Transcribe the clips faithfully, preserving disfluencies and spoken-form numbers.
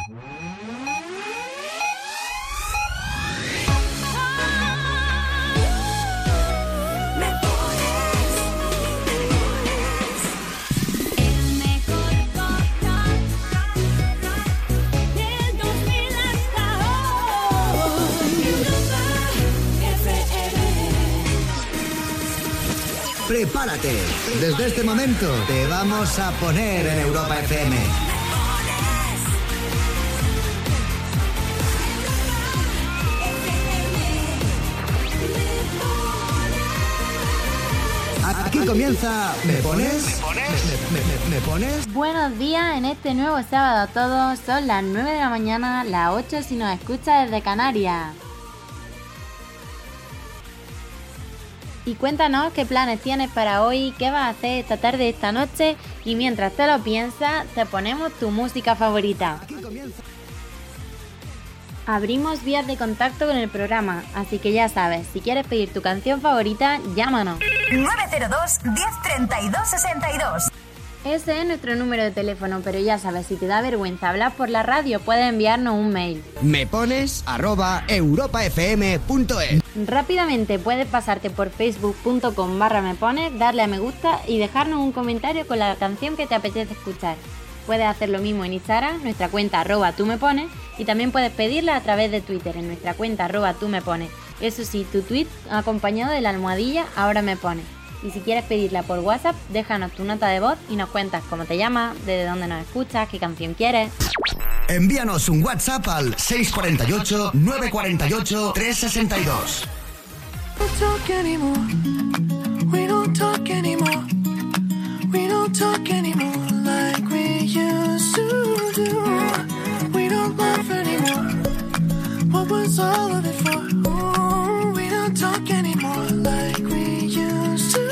Prepárate, desde este momento te vamos a poner en Europa F M. Aquí comienza ¿Me pones? ¿Me pones? ¿Me, me, me, me pones? Buenos días en este nuevo sábado a todos. Son las nueve de la mañana, las ocho si nos escuchas desde Canarias. Y cuéntanos qué planes tienes para hoy, qué vas a hacer esta tarde, esta noche, y mientras te lo piensas, te ponemos tu música favorita. Abrimos vías de contacto con el programa, así que ya sabes, si quieres pedir tu canción favorita, llámanos. nueve cero dos, diez treinta y dos sesenta y dos. Ese es nuestro número de teléfono, pero ya sabes, si te da vergüenza hablar por la radio, puedes enviarnos un mail. Me pones arroba europafm punto es. Rápidamente puedes pasarte por facebook punto com barra me pones, darle a me gusta y dejarnos un comentario con la canción que te apetece escuchar. Puedes hacer lo mismo en Instagram, nuestra cuenta arroba tú me pones, y también puedes pedirla a través de Twitter, en nuestra cuenta arroba tú me pones. Eso sí, tu tweet acompañado de la almohadilla ahora me pones. Y si quieres pedirla por WhatsApp, déjanos tu nota de voz y nos cuentas cómo te llamas, desde dónde nos escuchas, qué canción quieres. Envíanos un WhatsApp al seis cuatro ocho, nueve cuatro ocho, tres seis dos. We don't talk anymore. We don't talk anymore. We don't talk anymore like we used to do. We don't laugh anymore. What was all of it for? Oh, we don't talk anymore like we used to.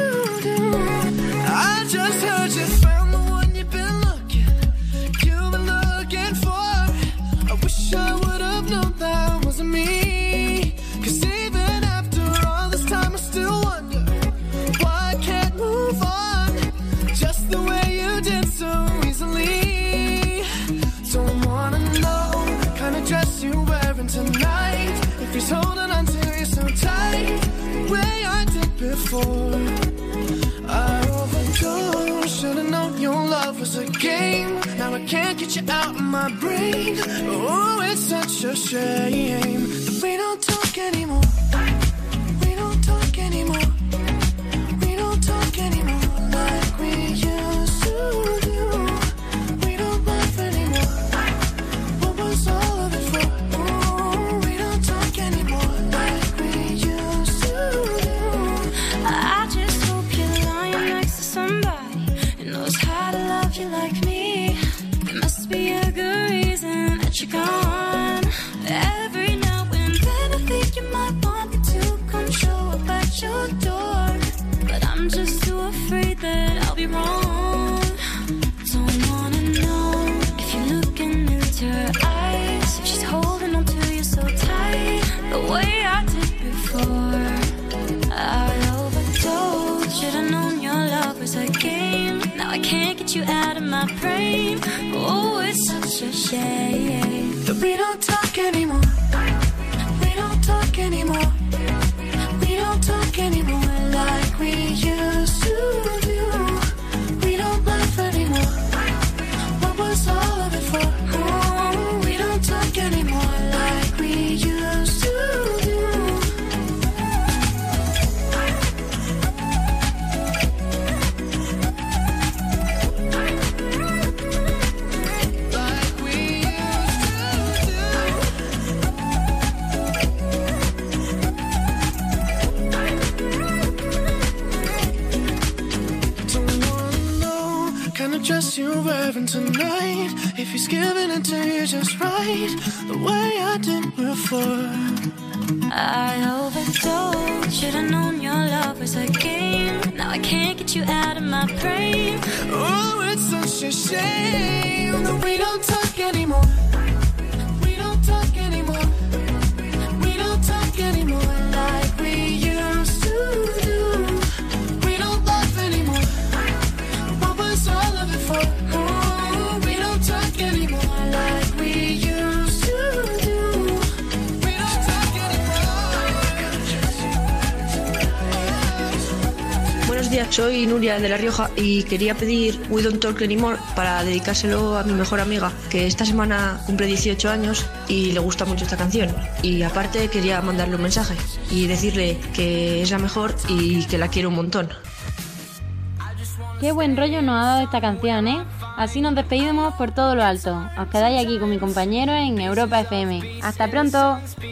I just heard you found the one you've been looking, you've been looking for. I wish I would have known that wasn't me. Cause even after all this time I still wonder why I can't move on just the way you did so easily. Don't wanna know the kind of dress you're wearing tonight, if he's holding on to you so tight, the way I did before. I overdosed, should've known your love was a game. Now I can't get you out of my brain. Oh, it's such a shame that we don't talk anymore. We don't talk anymore. We don't talk anymore like we used to do. We don't laugh anymore. What was all of it for? Oh, we don't talk anymore like we used to do. I just hope you're lying next to somebody who knows how to love you like me. There must be a good reason that you're gone. Every now and then I think you might want me to come show up at your door, but I'm just too afraid that I'll be wrong. Don't wanna know if you're looking into her eyes, if she's holding on to you so tight, the way I did before. I overdosed, should've known your love was a game. Now I can't get you out of my brain. Oh, it's such a shame that we don't talk anymore. We don't talk anymore. We don't talk anymore like we used to do. We don't laugh anymore. What was all of it for? Oh, we don't talk anymore like we used to do. Dress you're wearing tonight, if he's giving it to you just right, the way I did before. I overdosed, should've known your love was a game. Now I can't get you out of my brain. Oh, it's such a shame that we don't talk anymore. We don't talk anymore. We don't talk anymore like we used to do. We don't laugh anymore. What was all of it for? Oh, we don't talk anymore like we used to. buenos días, soy Nuria de La Rioja y quería pedir We Don't Talk Anymore para dedicárselo a mi mejor amiga, que esta semana cumple dieciocho años y le gusta mucho esta canción. Y aparte quería mandarle un mensaje y decirle que es la mejor y que la quiero un montón. Qué buen rollo nos ha dado esta canción, ¿eh? Así nos despedimos por todo lo alto. Os quedáis aquí con mi compañero en Europa F M. ¡Hasta pronto!